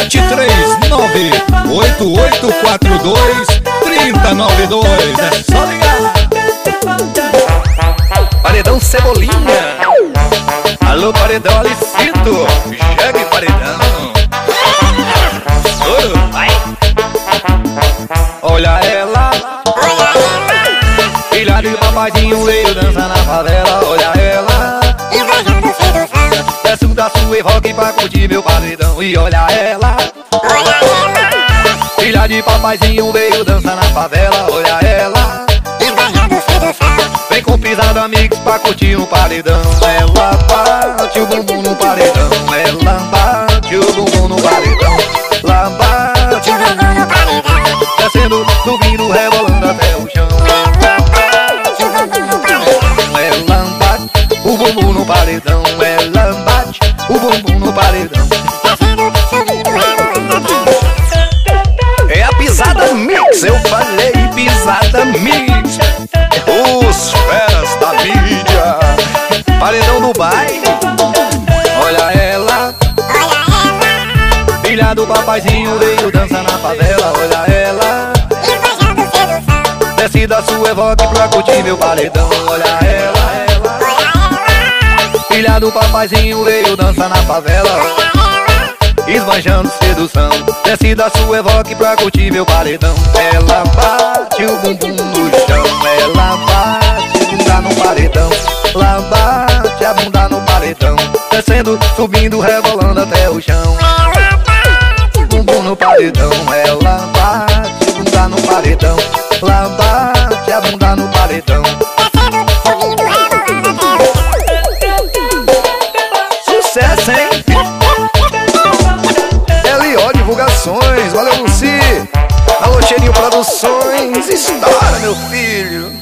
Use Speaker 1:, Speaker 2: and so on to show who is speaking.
Speaker 1: 739-8842-3092. É só ligar. Paredão Cebolinha. Alô, paredão Alicito. Jegue paredão. Vai. Olha ela, filha de papadinho, veio dançar na favela. Olha ela, desce da sua rock pra curtir meu paredão. E olha ela, filha de papaizinho, veio dançar na favela. Olha ela, vem com pisada mix pra curtir um paredão. Ela bate o bumbum no paredão. Ela bate o bumbum no paredão. Ela bate o bumbum no paredão. Descendo, subindo, rebolando até o chão. Ela bate o bumbum no paredão. Ela bate o bumbum no paredão. É a pisada mix, eu falei pisada mix. Os feras da mídia. Paredão do baile. Olha ela, filha do papaizinho, veio dançar na favela. Olha ela, desce da sua evoque pra curtir meu paredão. Olha ela, filha do papaizinho, veio dançar na favela. Esbanjando sedução, desce da sua evoque pra curtir meu paredão. Ela bate o bumbum no chão. Ela bate a bunda no paredão. Ela bate a bunda no paredão. Descendo, subindo, rebolando até o chão. Bumbum no paredão. Ela bate a bunda no paredão. Ela bate a bunda no paredão. Sucesso, hein? L.O. Divulgações, valeu Luci. Alô, Cheirinho Produções, estoura meu filho.